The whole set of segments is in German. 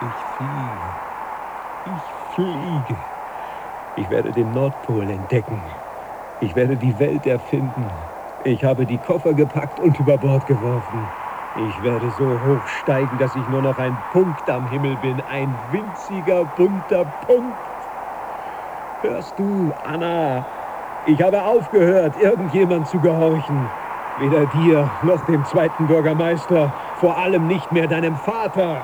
Ich fliege. Ich fliege. Ich werde den Nordpol entdecken. Ich werde die Welt erfinden. Ich habe die Koffer gepackt und über Bord geworfen. Ich werde so hoch steigen, dass ich nur noch ein Punkt am Himmel bin. Ein winziger, bunter Punkt. Hörst du, Anna? Ich habe aufgehört, irgendjemand zu gehorchen. Weder dir noch dem zweiten Bürgermeister. Vor allem nicht mehr deinem Vater.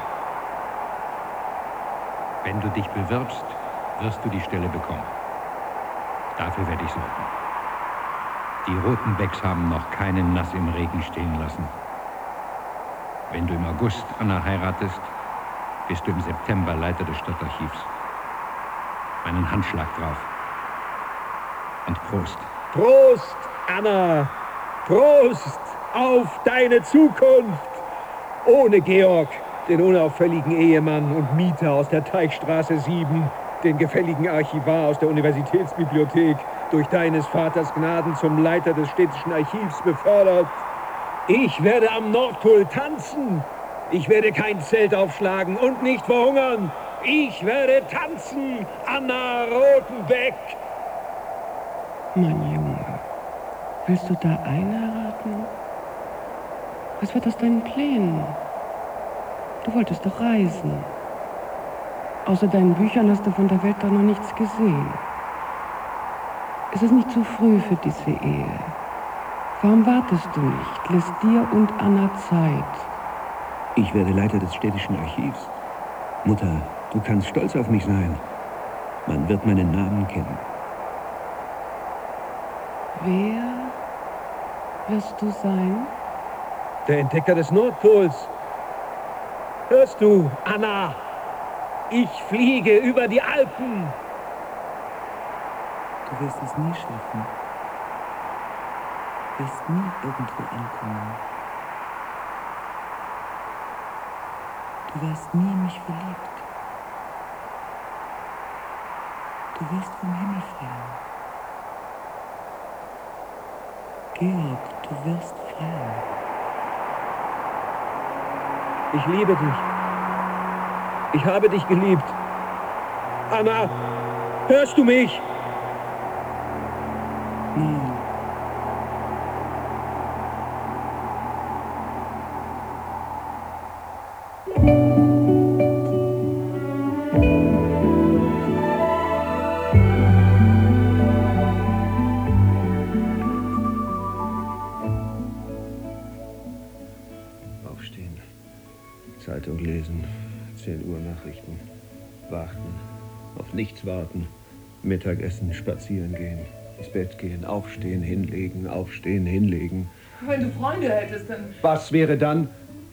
Wenn du dich bewirbst, wirst du die Stelle bekommen. Dafür werde ich sorgen. Die Rotenbecks haben noch keinen Nass im Regen stehen lassen. Wenn du im August Anna heiratest, bist du im September Leiter des Stadtarchivs. Meinen Handschlag drauf. Und Prost. Prost, Anna. Prost auf deine Zukunft. Ohne Georg, den unauffälligen Ehemann und Mieter aus der Teichstraße 7, den gefälligen Archivar aus der Universitätsbibliothek, durch deines Vaters Gnaden zum Leiter des städtischen Archivs befördert. Ich werde am Nordpol tanzen. Ich werde kein Zelt aufschlagen und nicht verhungern. Ich werde tanzen, Anna Rotenbeck. Mein Junge, willst du da einheiraten? Was wird aus deinen Plänen? Du wolltest doch reisen. Außer deinen Büchern hast du von der Welt doch noch nichts gesehen. Es ist nicht zu früh für diese Ehe. Warum wartest du nicht? Lass dir und Anna Zeit. Ich werde Leiter des städtischen Archivs. Mutter, du kannst stolz auf mich sein. Man wird meinen Namen kennen. Wer wirst du sein? Der Entdecker des Nordpols. Hörst du, Anna? Ich fliege über die Alpen. Du wirst es nie schaffen. Du wirst nie irgendwo ankommen. Du warst nie in mich verliebt. Du wirst vom Himmel fallen. Georg, du wirst fallen. Ich liebe dich. Ich habe dich geliebt. Anna, hörst du mich? Nein. Aufstehen, Zeitung lesen, 10 Uhr Nachrichten, warten, auf nichts warten, Mittagessen, spazieren gehen, ins Bett gehen, aufstehen, hinlegen, aufstehen, hinlegen. Wenn du Freunde hättest, dann... Was wäre dann?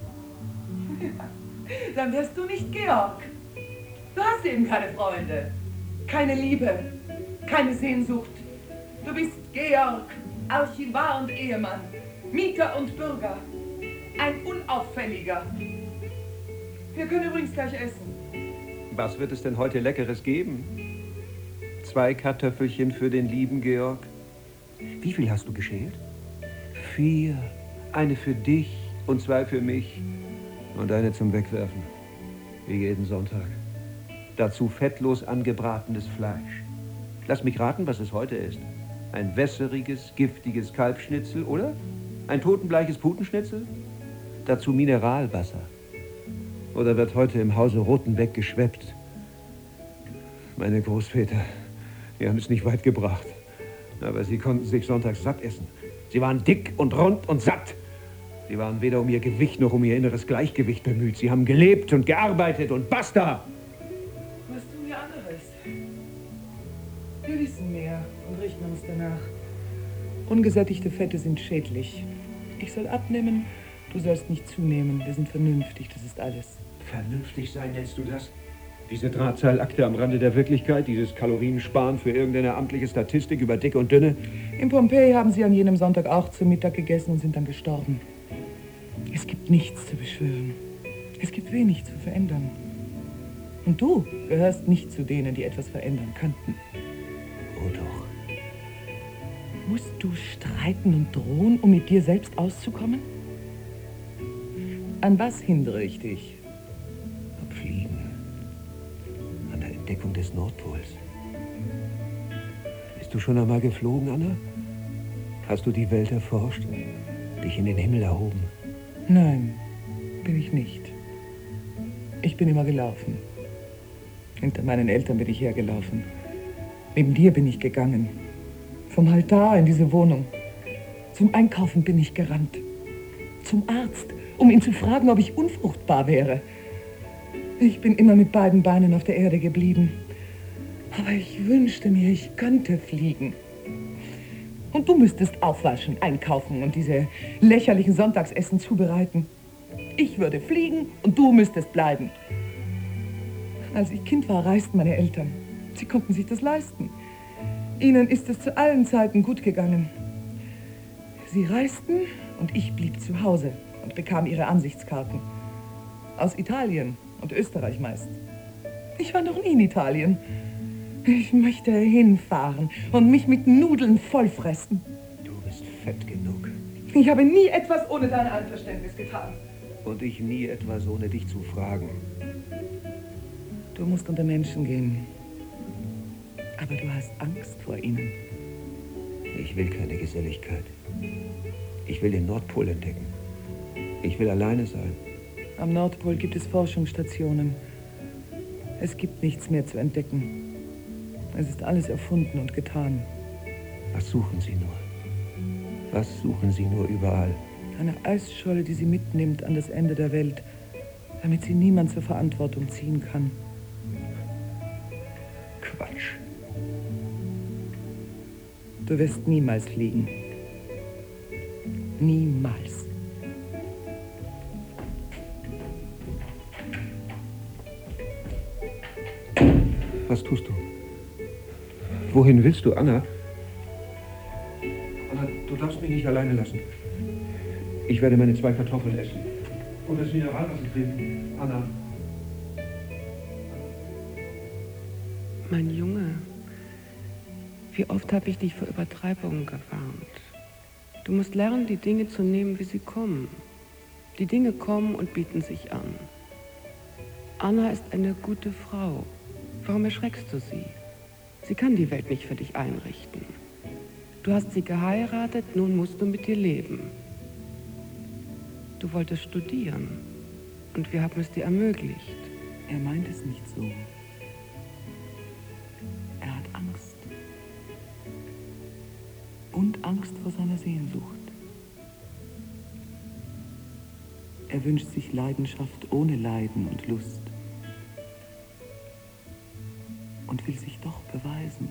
Dann wärst du nicht Georg. Du hast eben keine Freunde, keine Liebe, keine Sehnsucht. Du bist Georg, Archivar und Ehemann, Mieter und Bürger, ein Unauffälliger. Wir können übrigens gleich essen. Was wird es denn heute Leckeres geben? 2 Kartoffelchen für den lieben Georg. Wie viel hast du geschält? 4. Eine für dich und 2 für mich. Und eine zum Wegwerfen. Wie jeden Sonntag. Dazu fettlos angebratenes Fleisch. Lass mich raten, was es heute ist. Ein wässeriges, giftiges Kalbschnitzel, oder? Ein totenbleiches Putenschnitzel? Dazu Mineralwasser. Oder wird heute im Hause Rotenbeck geschweppt? Meine Großväter, die haben es nicht weit gebracht. Aber sie konnten sich sonntags satt essen. Sie waren dick und rund und satt. Sie waren weder um ihr Gewicht noch um ihr inneres Gleichgewicht bemüht. Sie haben gelebt und gearbeitet und basta! Was tun wir anderes? Wir wissen mehr und richten uns danach. Ungesättigte Fette sind schädlich. Ich soll abnehmen, du sollst nicht zunehmen. Wir sind vernünftig, das ist alles. Vernünftig sein, nennst du das? Diese Drahtseilakte am Rande der Wirklichkeit, dieses Kaloriensparen für irgendeine amtliche Statistik über Dicke und Dünne? In Pompeji haben sie an jenem Sonntag auch zu Mittag gegessen und sind dann gestorben. Es gibt nichts zu beschwören. Es gibt wenig zu verändern. Und du gehörst nicht zu denen, die etwas verändern könnten. Oh doch. Musst du streiten und drohen, um mit dir selbst auszukommen? An was hindere ich dich? Fliegen. Entdeckung des Nordpols. Bist du schon einmal geflogen, Anna? Hast du die Welt erforscht? Dich in den Himmel erhoben? Nein, bin ich nicht. Ich bin immer gelaufen. Hinter meinen Eltern bin ich hergelaufen. Neben dir bin ich gegangen. Vom Altar in diese Wohnung. Zum Einkaufen bin ich gerannt. Zum Arzt, um ihn zu fragen, ob ich unfruchtbar wäre. Ich bin immer mit beiden Beinen auf der Erde geblieben. Aber ich wünschte mir, ich könnte fliegen. Und du müsstest aufwaschen, einkaufen und diese lächerlichen Sonntagsessen zubereiten. Ich würde fliegen und du müsstest bleiben. Als ich Kind war, reisten meine Eltern. Sie konnten sich das leisten. Ihnen ist es zu allen Zeiten gut gegangen. Sie reisten und ich blieb zu Hause und bekam ihre Ansichtskarten. Aus Italien und Österreich meist. Ich war noch nie in Italien. Ich möchte hinfahren und mich mit Nudeln vollfressen. Du bist fett genug. Ich habe nie etwas ohne dein Einverständnis getan. Und ich nie etwas ohne dich zu fragen. Du musst unter Menschen gehen. Aber du hast Angst vor ihnen. Ich will keine Geselligkeit. Ich will den Nordpol entdecken. Ich will alleine sein. Am Nordpol gibt es Forschungsstationen. Es gibt nichts mehr zu entdecken. Es ist alles erfunden und getan. Was suchen Sie nur? Was suchen Sie nur überall? Eine Eisscholle, die sie mitnimmt an das Ende der Welt, damit sie niemand zur Verantwortung ziehen kann. Quatsch. Du wirst niemals fliegen. Niemals. Was tust du? Wohin willst du, Anna? Anna, du darfst mich nicht alleine lassen. Ich werde meine 2 Kartoffeln essen. Und das Mineralwasser trinken. Anna. Mein Junge, wie oft habe ich dich vor Übertreibungen gewarnt? Du musst lernen, die Dinge zu nehmen, wie sie kommen. Die Dinge kommen und bieten sich an. Anna ist eine gute Frau. Warum erschreckst du sie? Sie kann die Welt nicht für dich einrichten. Du hast sie geheiratet, nun musst du mit ihr leben. Du wolltest studieren und wir haben es dir ermöglicht. Er meint es nicht so. Er hat Angst. Und Angst vor seiner Sehnsucht. Er wünscht sich Leidenschaft ohne Leiden und Lust. Und will sich doch beweisen.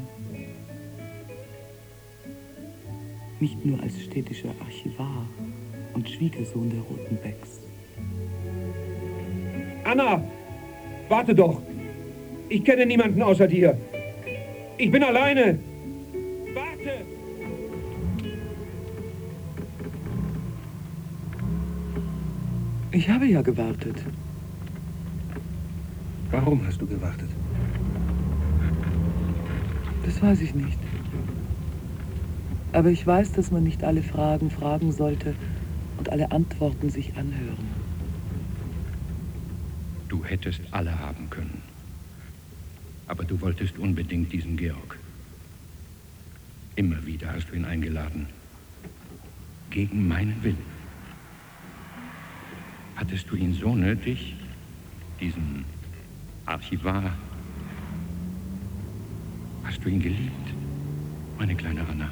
Nicht nur als städtischer Archivar und Schwiegersohn der Roten Becks. Anna! Warte doch! Ich kenne niemanden außer dir. Ich bin alleine! Warte! Ich habe ja gewartet. Warum hast du gewartet? Das weiß ich nicht. Aber ich weiß, dass man nicht alle Fragen fragen sollte und alle Antworten sich anhören. Du hättest alle haben können. Aber du wolltest unbedingt diesen Georg. Immer wieder hast du ihn eingeladen. Gegen meinen Willen. Hattest du ihn so nötig, diesen Archivar? Hast du ihn geliebt, meine kleine Anna?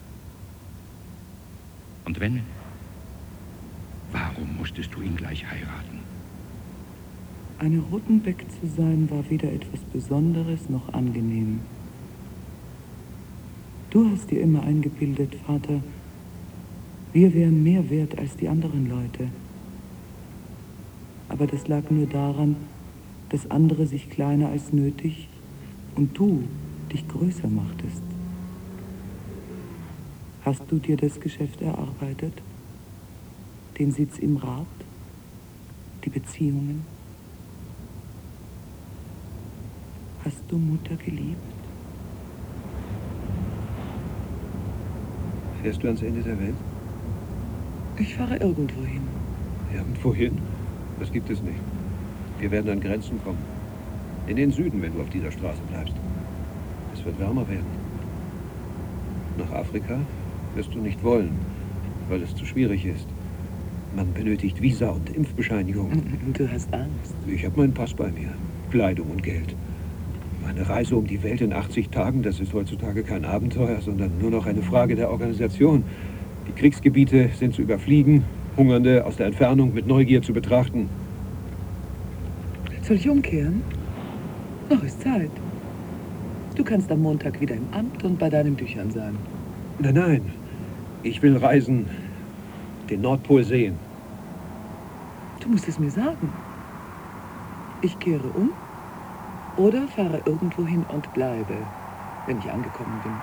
Und wenn, warum musstest du ihn gleich heiraten? Eine Rotenbeck zu sein, war weder etwas Besonderes noch angenehm. Du hast dir immer eingebildet, Vater, wir wären mehr wert als die anderen Leute. Aber das lag nur daran, dass andere sich kleiner als nötig und du dich größer machtest. Hast du dir das Geschäft erarbeitet? Den Sitz im Rat? Die Beziehungen? Hast du Mutter geliebt? Fährst du ans Ende der Welt? Ich fahre irgendwo hin. Irgendwohin? Das gibt es nicht. Wir werden an Grenzen kommen. In den Süden, wenn du auf dieser Straße bleibst. Es wird wärmer werden. Nach Afrika wirst du nicht wollen, weil es zu schwierig ist. Man benötigt Visa und Impfbescheinigung. Du hast Angst. Ich habe meinen Pass bei mir. Kleidung und Geld. Eine Reise um die Welt in 80 Tagen, das ist heutzutage kein Abenteuer, sondern nur noch eine Frage der Organisation. Die Kriegsgebiete sind zu überfliegen, Hungernde aus der Entfernung mit Neugier zu betrachten. Soll ich umkehren? Noch ist Zeit. Du kannst am Montag wieder im Amt und bei deinen Büchern sein. Nein, nein. Ich will reisen. Den Nordpol sehen. Du musst es mir sagen. Ich kehre um oder fahre irgendwo hin und bleibe, wenn ich angekommen bin.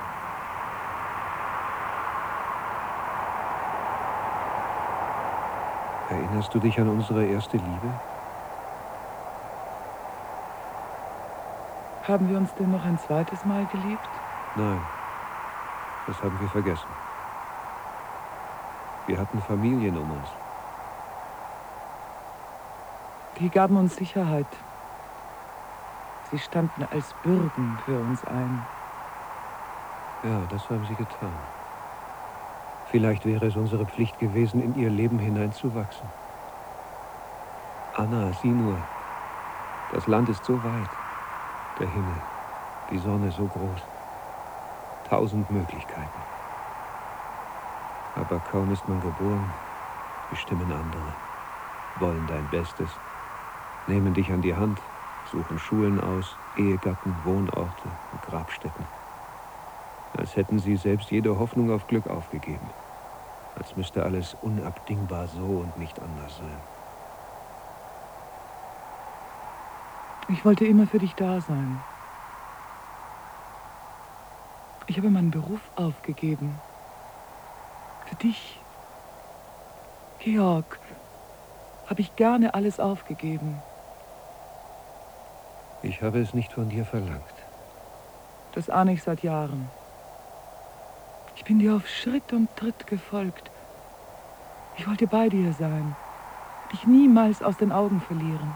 Erinnerst du dich an unsere erste Liebe? Haben wir uns denn noch ein zweites Mal geliebt? Nein, das haben wir vergessen. Wir hatten Familien um uns. Die gaben uns Sicherheit. Sie standen als Bürden für uns ein. Ja, das haben sie getan. Vielleicht wäre es unsere Pflicht gewesen, in ihr Leben hineinzuwachsen. Anna, sieh nur. Das Land ist so weit. Der Himmel, die Sonne so groß. 1000 Möglichkeiten. Aber kaum ist man geboren, bestimmen andere, wollen dein Bestes, nehmen dich an die Hand, suchen Schulen aus, Ehegatten, Wohnorte und Grabstätten. Als hätten sie selbst jede Hoffnung auf Glück aufgegeben. Als müsste alles unabdingbar so und nicht anders sein. Ich wollte immer für dich da sein. Ich habe meinen Beruf aufgegeben. Für dich, Georg, habe ich gerne alles aufgegeben. Ich habe es nicht von dir verlangt. Das ahne ich seit Jahren. Ich bin dir auf Schritt und Tritt gefolgt. Ich wollte bei dir sein, dich niemals aus den Augen verlieren.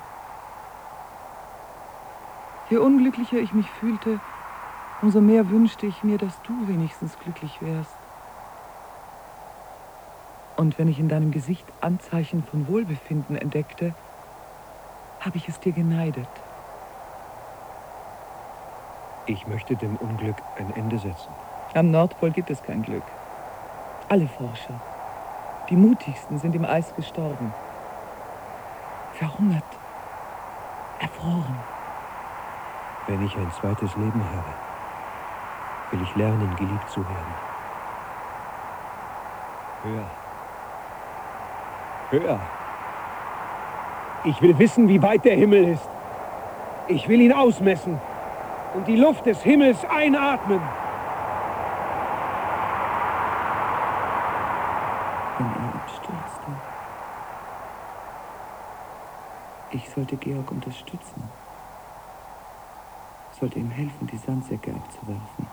Je unglücklicher ich mich fühlte, umso mehr wünschte ich mir, dass du wenigstens glücklich wärst. Und wenn ich in deinem Gesicht Anzeichen von Wohlbefinden entdeckte, habe ich es dir geneidet. Ich möchte dem Unglück ein Ende setzen. Am Nordpol gibt es kein Glück. Alle Forscher, die mutigsten, sind im Eis gestorben. Verhungert, erfroren. Wenn ich ein zweites Leben habe, will ich lernen, geliebt zu werden. Hör. Hör. Ich will wissen, wie weit der Himmel ist. Ich will ihn ausmessen und die Luft des Himmels einatmen. Wenn er abstürzte. Ich sollte Georg unterstützen. Sollte ihm helfen, die Sandsäcke abzuwerfen.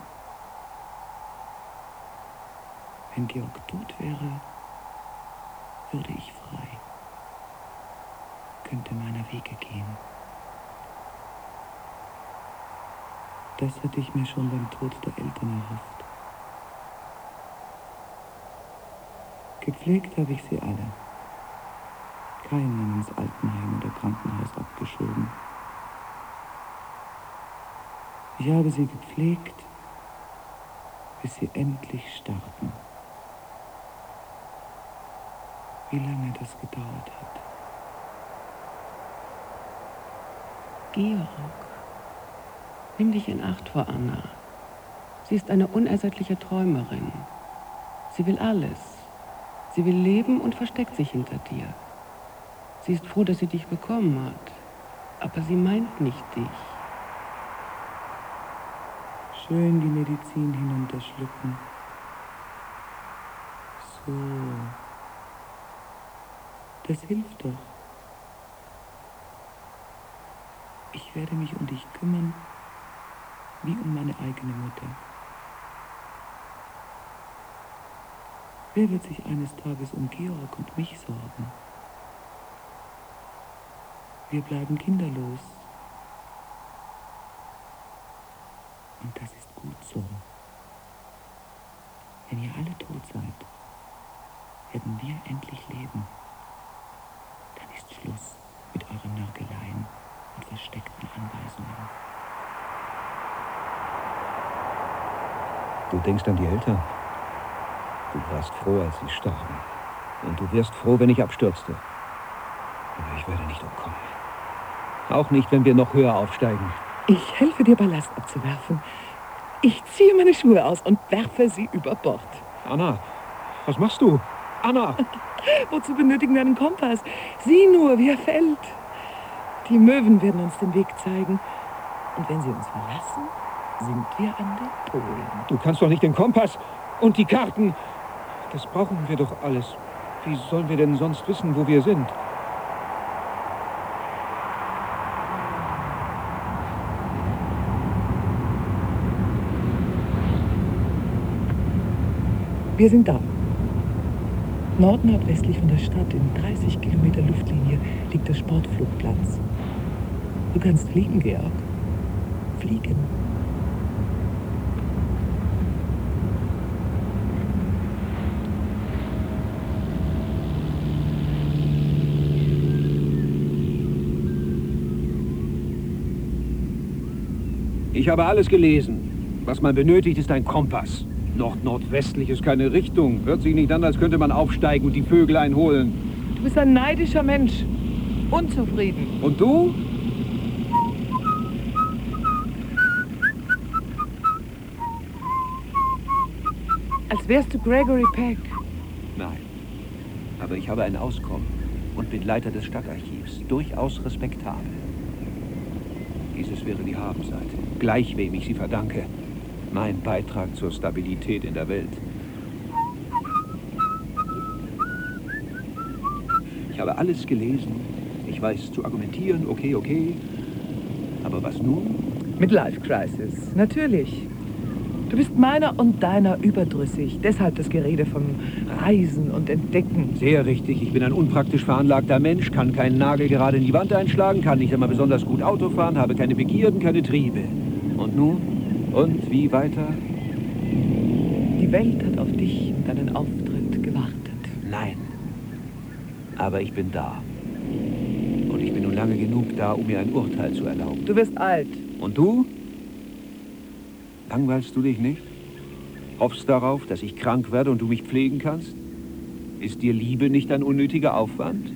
Wenn Georg tot wäre, würde ich frei. Könnte meiner Wege gehen. Das hatte ich mir schon beim Tod der Eltern erhofft. Gepflegt habe ich sie alle. Keinen ins Altenheim oder Krankenhaus abgeschoben. Ich habe sie gepflegt, bis sie endlich starben. Wie lange das gedauert hat. Georg, nimm dich in Acht vor Anna. Sie ist eine unersättliche Träumerin. Sie will alles. Sie will leben und versteckt sich hinter dir. Sie ist froh, dass sie dich bekommen hat. Aber sie meint nicht dich. Schön die Medizin hinunterschlucken. So. Das hilft doch. Ich werde mich um dich kümmern, wie um meine eigene Mutter. Wer wird sich eines Tages um Georg und mich sorgen? Wir bleiben kinderlos, Und das ist gut so. Wenn ihr alle tot seid, werden wir endlich leben. Dann ist Schluss mit euren Nörgeleien und versteckten Anweisungen. Du denkst an die Eltern. Du warst froh, als sie starben. Und du wärst froh, wenn ich abstürzte. Aber ich werde nicht umkommen. Auch nicht, wenn wir noch höher aufsteigen. Ich helfe dir, Ballast abzuwerfen. Ich ziehe meine Schuhe aus und werfe sie über Bord. Anna, was machst du? Anna! Wozu benötigen wir einen Kompass? Sieh nur, wie er fällt. Die Möwen werden uns den Weg zeigen. Und wenn sie uns verlassen, sind wir an den Polen. Du kannst doch nicht den Kompass und die Karten. Das brauchen wir doch alles. Wie sollen wir denn sonst wissen, wo wir sind? Wir sind da. Nordnordwestlich von der Stadt, in 30 Kilometer Luftlinie, liegt der Sportflugplatz. Du kannst fliegen, Georg. Fliegen. Ich habe alles gelesen. Was man benötigt, ist ein Kompass. Nord-nordwestlich ist keine Richtung. Hört sich nicht an, als könnte man aufsteigen und die Vögel einholen. Du bist ein neidischer Mensch. Unzufrieden. Und du? Als wärst du Gregory Peck. Nein. Aber ich habe ein Auskommen und bin Leiter des Stadtarchivs. Durchaus respektabel. Dieses wäre die Habenseite. Gleich wem ich sie verdanke. Mein Beitrag zur Stabilität in der Welt. Ich habe alles gelesen. Ich weiß zu argumentieren, okay. Aber was nun? Midlife Crisis, natürlich. Du bist meiner und deiner überdrüssig. Deshalb das Gerede von Reisen und Entdecken. Sehr richtig. Ich bin ein unpraktisch veranlagter Mensch, kann keinen Nagel gerade in die Wand einschlagen, kann nicht einmal besonders gut Auto fahren, habe keine Begierden, keine Triebe. Und nun? Und wie weiter? Die Welt hat auf dich und deinen Auftritt gewartet. Nein. Aber ich bin da. Und ich bin nun lange genug da, um mir ein Urteil zu erlauben. Du wirst alt. Und du? Langweilst du dich nicht? Hoffst darauf, dass ich krank werde und du mich pflegen kannst? Ist dir Liebe nicht ein unnötiger Aufwand?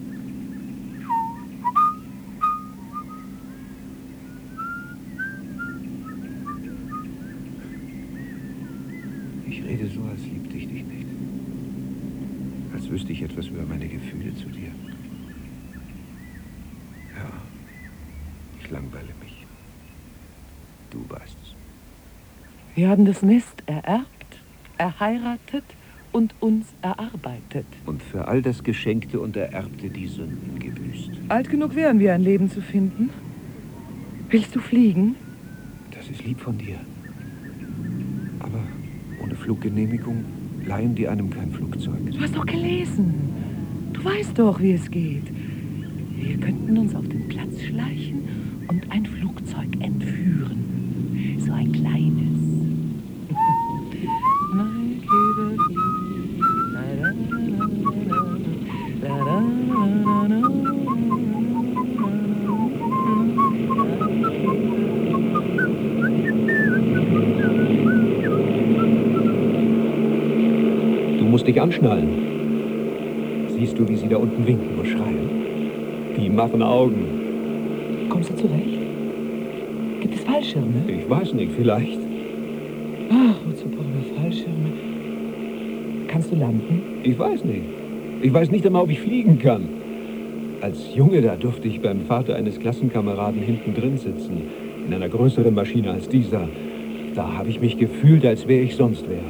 Ich rede so, als liebte ich dich nicht. Als wüsste ich etwas über meine Gefühle zu dir. Ja, ich langweile mich. Du weißt es. Wir haben das Nest ererbt, erheiratet und uns erarbeitet. Und für all das Geschenkte und Ererbte die Sünden gebüßt. Alt genug wären wir, ein Leben zu finden. Willst du fliegen? Das ist lieb von dir. Aber ohne Fluggenehmigung leihen die einem kein Flugzeug. Du hast doch gelesen. Du weißt doch, wie es geht. Wir könnten uns auf den Platz schleichen und ein Flugzeug entführen. So ein kleines. Du musst dich anschnallen. Siehst du, wie sie da unten winken und schreien? Die machen Augen. Kommst du zurecht? Gibt es Fallschirme? Ich weiß nicht, vielleicht. Ach, wozu brauchen wir Fallschirme? Kannst du landen? Ich weiß nicht. Ich weiß nicht einmal, ob ich fliegen kann. Als Junge, da durfte ich beim Vater eines Klassenkameraden hinten drin sitzen. In einer größeren Maschine als dieser. Da habe ich mich gefühlt, als wäre ich sonst wer.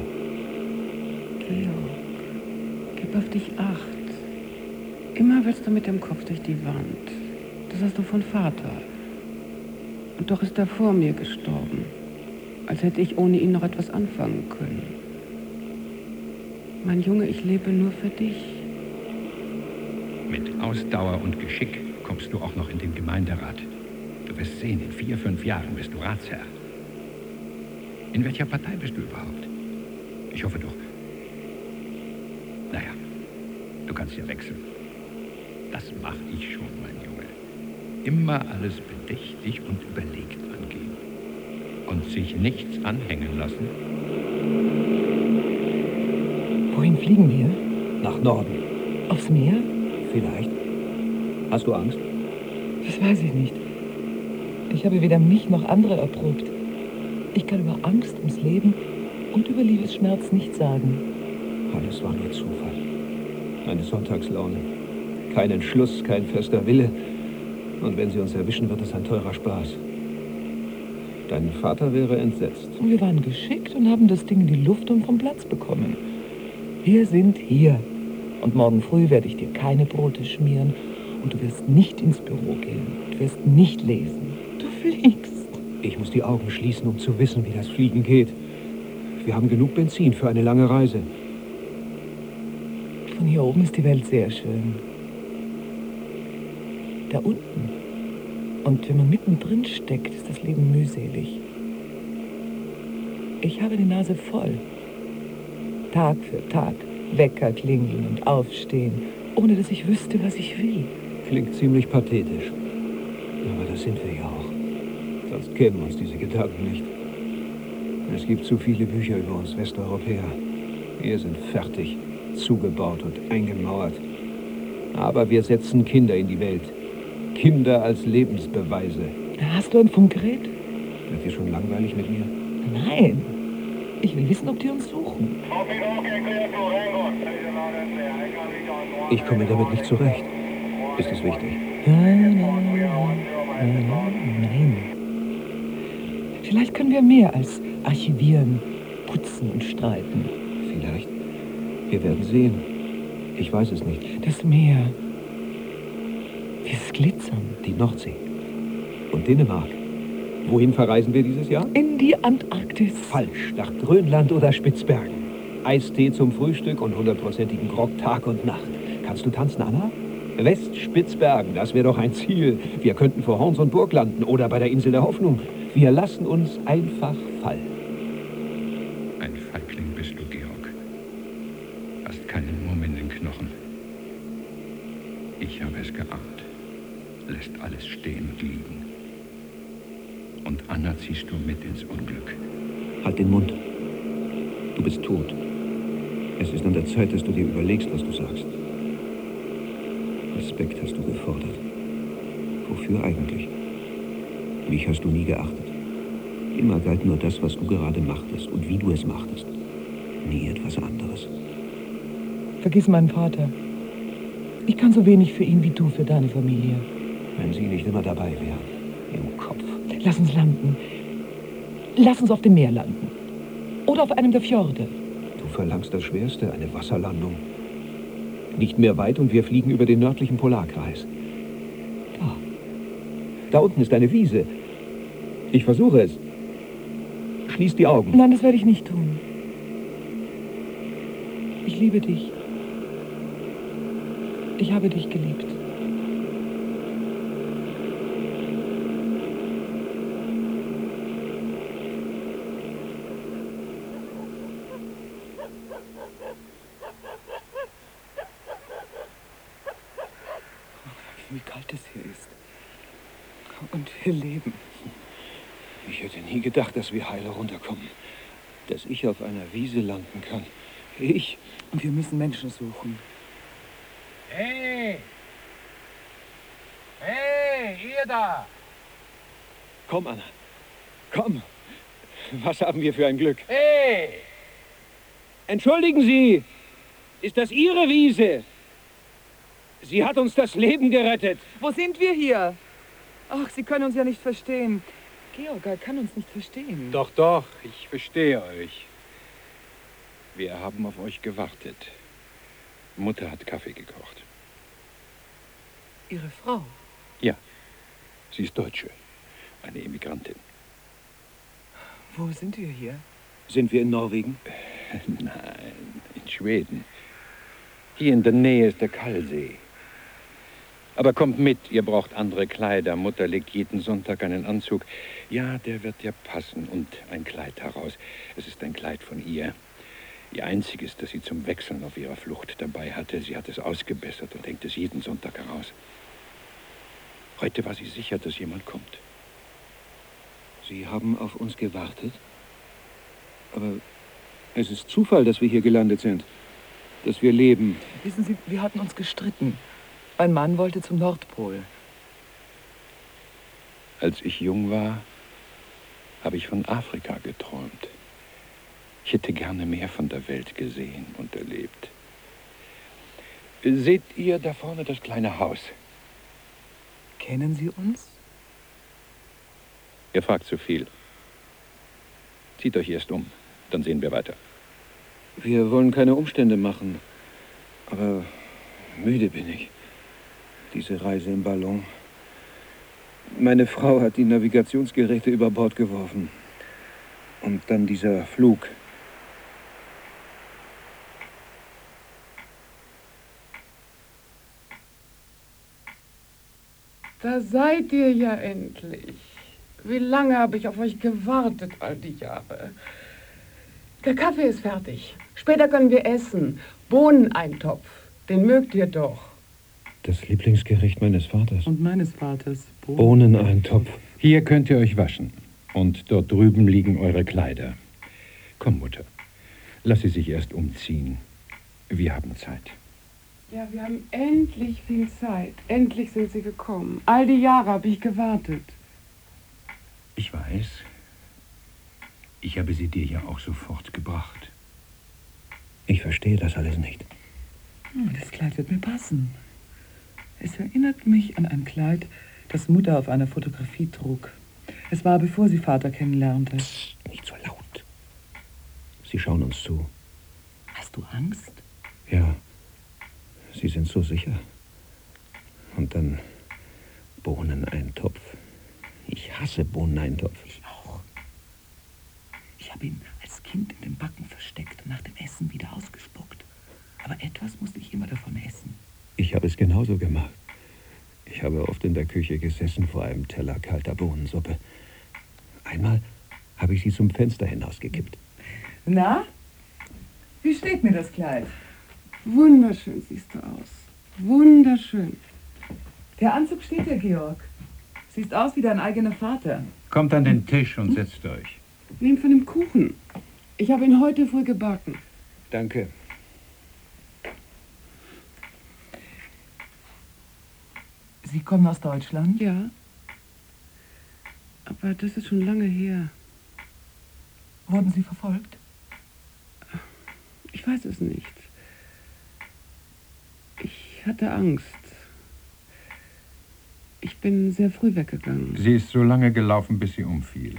Georg, gib auf dich Acht. Immer willst du mit dem Kopf durch die Wand. Das hast du von Vater. Und doch ist er vor mir gestorben. Als hätte ich ohne ihn noch etwas anfangen können. Mein Junge, ich lebe nur für dich. Mit Ausdauer und Geschick kommst du auch noch in den Gemeinderat. Du wirst sehen, in 4, 5 Jahren bist du Ratsherr. In welcher Partei bist du überhaupt? Ich hoffe doch. Naja, du kannst ja wechseln. Das mache ich schon, mein Junge. Immer alles bedächtig und überlegt angehen. Und sich nichts anhängen lassen. Wohin fliegen wir? Nach Norden. Aufs Meer? Vielleicht. Hast du Angst? Das weiß ich nicht. Ich habe weder mich noch andere erprobt. Ich kann über Angst ums Leben und über Liebesschmerz nichts sagen. Alles war nur Zufall. Eine Sonntagslaune. Kein Entschluss, kein fester Wille. Und wenn sie uns erwischen, wird es ein teurer Spaß. Dein Vater wäre entsetzt. Wir waren geschickt und haben das Ding in die Luft und vom Platz bekommen. Wir sind hier. Und morgen früh werde ich dir keine Brote schmieren. Und du wirst nicht ins Büro gehen. Du wirst nicht lesen. Du fliegst. Ich muss die Augen schließen, um zu wissen, wie das Fliegen geht. Wir haben genug Benzin für eine lange Reise. Von hier oben ist die Welt sehr schön. Da unten. Und wenn man mittendrin steckt, ist das Leben mühselig. Ich habe die Nase voll. Tag für Tag Wecker klingeln und aufstehen, ohne dass ich wüsste, was ich will. Klingt ziemlich pathetisch. Aber das sind wir ja auch. Sonst kämen uns diese Gedanken nicht. Es gibt zu viele Bücher über uns Westeuropäer. Wir sind fertig, zugebaut und eingemauert. Aber wir setzen Kinder in die Welt. Kinder als Lebensbeweise. Hast du ein Funkgerät? Wird dir schon langweilig mit mir? Nein. Ich will wissen, ob die uns suchen. Ich komme damit nicht zurecht. Ist es wichtig? Nein. Vielleicht können wir mehr als archivieren, putzen und streiten. Vielleicht. Wir werden sehen. Ich weiß es nicht. Das Meer. Dieses Glitzern. Die Nordsee. Und Dänemark. Wohin verreisen wir dieses Jahr? In die Antarktis. Falsch. Nach Grönland oder Spitzbergen. Eistee zum Frühstück und 100%igen Grog Tag und Nacht. Kannst du tanzen, Anna? Westspitzbergen, das wäre doch ein Ziel. Wir könnten vor Hornsundburg landen oder bei der Insel der Hoffnung. Wir lassen uns einfach fallen. Ein Feigling bist du, Georg. Hast keinen Mumm in den Knochen. Ich habe es geahnt. Lässt alles stehen und liegen. Und Anna ziehst du mit ins Unglück. Halt den Mund. Du bist tot. Es ist an der Zeit, dass du dir überlegst, was du sagst. Respekt hast du gefordert. Wofür eigentlich? Mich hast du nie geachtet. Immer galt nur das, was du gerade machtest und wie du es machtest. Nie etwas anderes. Vergiss meinen Vater. Ich kann so wenig für ihn wie du für deine Familie. Wenn sie nicht immer dabei wären. Im Kopf. Lass uns landen. Lass uns auf dem Meer landen. Oder auf einem der Fjorde. Du verlangst das Schwerste, eine Wasserlandung. Nicht mehr weit und wir fliegen über den nördlichen Polarkreis. Da. Da unten ist eine Wiese. Ich versuche es. Schließ die Augen. Nein, das werde ich nicht tun. Ich liebe dich. Ich habe dich geliebt. Wie kalt es hier ist. Und wir leben. Ich hätte nie gedacht, dass wir heile runterkommen. Dass ich auf einer Wiese landen kann. Ich. Und wir müssen Menschen suchen. Hey! Hey, ihr da! Komm, Anna. Komm. Was haben wir für ein Glück? Hey! Entschuldigen Sie. Ist das Ihre Wiese? Sie hat uns das Leben gerettet. Wo sind wir hier? Ach, Sie können uns ja nicht verstehen. Georg, er kann uns nicht verstehen. Doch, doch, ich verstehe euch. Wir haben auf euch gewartet. Mutter hat Kaffee gekocht. Ihre Frau? Ja, sie ist Deutsche, eine Immigrantin. Wo sind wir hier? Sind wir in Norwegen? Nein, in Schweden. Hier in der Nähe ist der Kallsee. Aber kommt mit, ihr braucht andere Kleider. Mutter legt jeden Sonntag einen Anzug. Ja, der wird ja passen. Und ein Kleid heraus. Es ist ein Kleid von ihr. Ihr einziges, das sie zum Wechseln auf ihrer Flucht dabei hatte. Sie hat es ausgebessert und hängt es jeden Sonntag heraus. Heute war sie sicher, dass jemand kommt. Sie haben auf uns gewartet? Aber es ist Zufall, dass wir hier gelandet sind. Dass wir leben. Wissen Sie, wir hatten uns gestritten. Mein Mann wollte zum Nordpol. Als ich jung war, habe ich von Afrika geträumt. Ich hätte gerne mehr von der Welt gesehen und erlebt. Seht ihr da vorne das kleine Haus? Kennen Sie uns? Ihr fragt zu viel. Zieht euch erst um, dann sehen wir weiter. Wir wollen keine Umstände machen. Aber müde bin ich. Diese Reise im Ballon. Meine Frau hat die Navigationsgeräte über Bord geworfen. Und dann dieser Flug. Da seid ihr ja endlich. Wie lange habe ich auf euch gewartet, all die Jahre. Der Kaffee ist fertig. Später können wir essen. Bohneneintopf. Den mögt ihr doch. Das Lieblingsgericht meines Vaters. Und meines Vaters. Bohneneintopf. Hier könnt ihr euch waschen. Und dort drüben liegen eure Kleider. Komm, Mutter. Lass sie sich erst umziehen. Wir haben Zeit. Ja, wir haben endlich viel Zeit. Endlich sind sie gekommen. All die Jahre habe ich gewartet. Ich weiß. Ich habe sie dir ja auch sofort gebracht. Ich verstehe das alles nicht. Das Kleid wird mir passen. Es erinnert mich an ein Kleid, das Mutter auf einer Fotografie trug. Es war, bevor sie Vater kennenlernte. Psst, nicht so laut. Sie schauen uns zu. Hast du Angst? Ja, Sie sind so sicher. Und dann Bohneneintopf. Ich hasse Bohneneintopf. Ich auch. Ich habe ihn als Kind in den Backen versteckt und nach dem Essen wieder ausgespuckt. Aber etwas musste ich immer davon essen. Ich habe es genauso gemacht. Ich habe oft in der Küche gesessen vor einem Teller kalter Bohnensuppe. Einmal habe ich sie zum Fenster hinausgekippt. Na? Wie steht mir das Kleid? Wunderschön siehst du aus. Wunderschön. Der Anzug steht dir, Georg. Siehst aus wie dein eigener Vater. Kommt an den Tisch und setzt euch. Nehmt von dem Kuchen. Ich habe ihn heute früh gebacken. Danke. Sie kommen aus Deutschland? Ja. Aber das ist schon lange her. Wurden Sie verfolgt? Ich weiß es nicht. Ich hatte Angst. Ich bin sehr früh weggegangen. Sie ist so lange gelaufen, bis sie umfiel.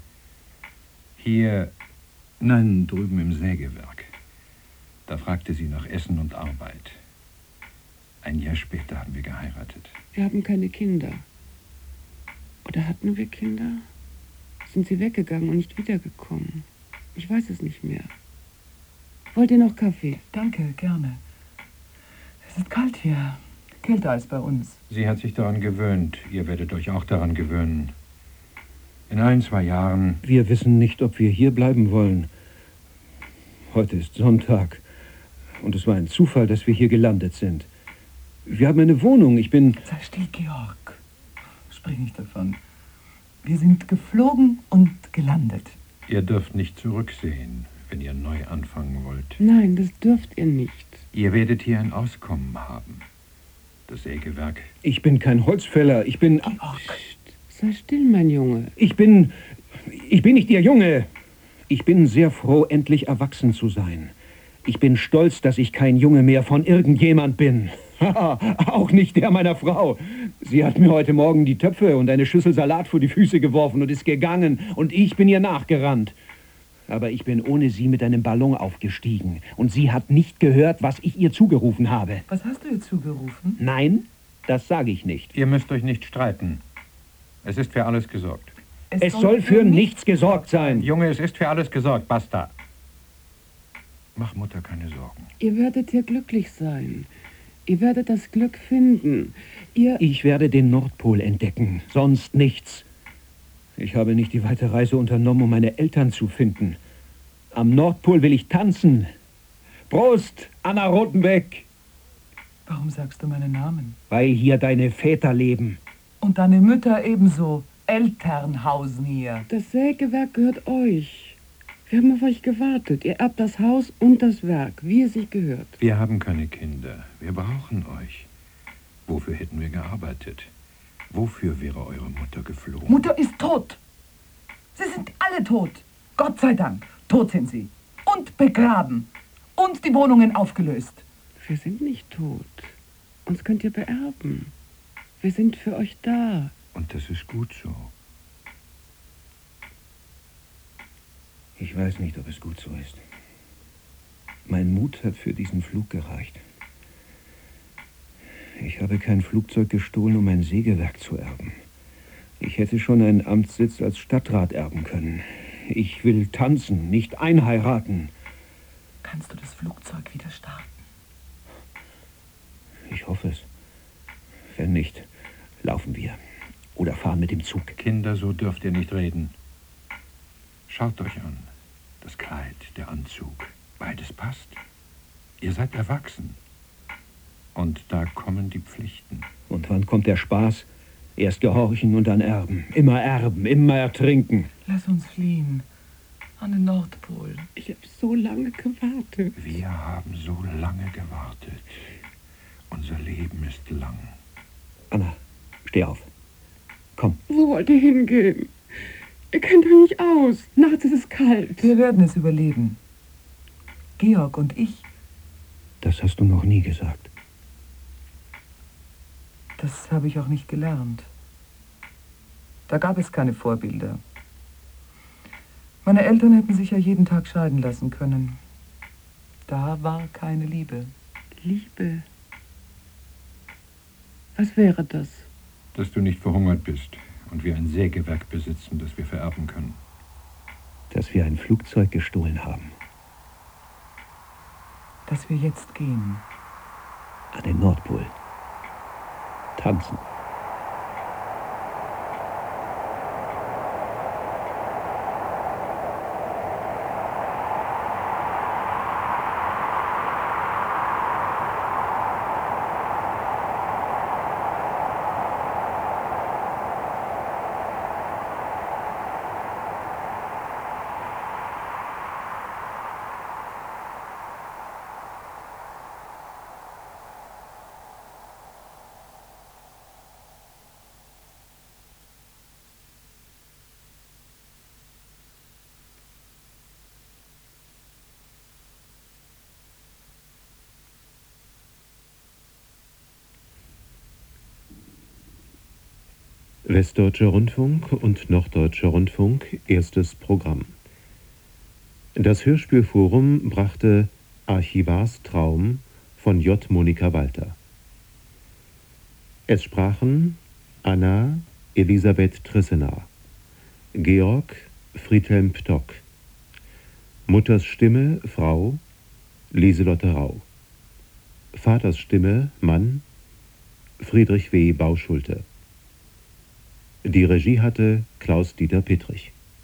Hier, nein, drüben im Sägewerk. Da fragte sie nach Essen und Arbeit. Ein Jahr später haben wir geheiratet. Wir haben keine Kinder. Oder hatten wir Kinder? Sind sie weggegangen und nicht wiedergekommen? Ich weiß es nicht mehr. Wollt ihr noch Kaffee? Danke, gerne. Es ist kalt hier. Kälter als bei uns. Sie hat sich daran gewöhnt. Ihr werdet euch auch daran gewöhnen. In 1-2 Jahren... Wir wissen nicht, ob wir hier bleiben wollen. Heute ist Sonntag. Und es war ein Zufall, dass wir hier gelandet sind. Wir haben eine Wohnung. Ich bin... Sei still, Georg. Sprich nicht davon. Wir sind geflogen und gelandet. Ihr dürft nicht zurücksehen, wenn ihr neu anfangen wollt. Nein, das dürft ihr nicht. Ihr werdet hier ein Auskommen haben. Das Sägewerk. Ich bin kein Holzfäller. Ich bin... Georg. Sei still, mein Junge. Ich bin nicht Ihr Junge. Ich bin sehr froh, endlich erwachsen zu sein. Ich bin stolz, dass ich kein Junge mehr von irgendjemand bin. Auch nicht der meiner Frau. Sie hat mir heute Morgen die Töpfe und eine Schüssel Salat vor die Füße geworfen und ist gegangen. Und ich bin ihr nachgerannt. Aber ich bin ohne sie mit einem Ballon aufgestiegen. Und sie hat nicht gehört, was ich ihr zugerufen habe. Was hast du ihr zugerufen? Nein, das sage ich nicht. Ihr müsst euch nicht streiten. Es ist für alles gesorgt. Es soll für nichts gesorgt sein. Junge, es ist für alles gesorgt. Basta. Mach Mutter keine Sorgen. Ihr werdet hier glücklich sein. Ihr werdet das Glück finden. Ich werde den Nordpol entdecken, sonst nichts. Ich habe nicht die weite Reise unternommen, um meine Eltern zu finden. Am Nordpol will ich tanzen. Prost, Anna Rothenbeck! Warum sagst du meinen Namen? Weil hier deine Väter leben. Und deine Mütter ebenso. Elternhausen hier. Das Sägewerk gehört euch. Wir haben auf euch gewartet. Ihr erbt das Haus und das Werk, wie es sich gehört. Wir haben keine Kinder. Wir brauchen euch. Wofür hätten wir gearbeitet? Wofür wäre eure Mutter geflohen? Mutter ist tot. Sie sind alle tot. Gott sei Dank. Tot sind sie. Und begraben. Und die Wohnungen aufgelöst. Wir sind nicht tot. Uns könnt ihr beerben. Wir sind für euch da. Und das ist gut so. Ich weiß nicht, ob es gut so ist. Mein Mut hat für diesen Flug gereicht. Ich habe kein Flugzeug gestohlen, um ein Sägewerk zu erben. Ich hätte schon einen Amtssitz als Stadtrat erben können. Ich will tanzen, nicht einheiraten. Kannst du das Flugzeug wieder starten? Ich hoffe es. Wenn nicht, laufen wir. Oder fahren mit dem Zug. Kinder, so dürft ihr nicht reden. Schaut euch an. Das Kleid, der Anzug. Beides passt. Ihr seid erwachsen. Und da kommen die Pflichten. Und wann kommt der Spaß? Erst gehorchen und dann erben. Immer erben, immer ertrinken. Lass uns fliehen. An den Nordpol. Ich habe so lange gewartet. Wir haben so lange gewartet. Unser Leben ist lang. Anna, steh auf. Komm. Wo wollt ihr hingehen? Ihr kennt euch nicht aus. Nachts ist es kalt. Wir werden es überleben. Georg und ich. Das hast du noch nie gesagt. Das habe ich auch nicht gelernt. Da gab es keine Vorbilder. Meine Eltern hätten sich ja jeden Tag scheiden lassen können. Da war keine Liebe. Liebe? Was wäre das? Dass du nicht verhungert bist und wir ein Sägewerk besitzen, das wir vererben können. Dass wir ein Flugzeug gestohlen haben. Dass wir jetzt gehen. An den Nordpol. Tanzen. Westdeutscher Rundfunk und Norddeutscher Rundfunk, erstes Programm. Das Hörspielforum brachte Archivars Traum von J. Monika Walter. Es sprachen Anna Elisabeth Trissenar, Georg Friedhelm Ptock, Mutters Stimme Frau Lieselotte Rau, Vaters Stimme Mann Friedrich W. Bauschulte. Die Regie hatte Klaus-Dieter Pittrich.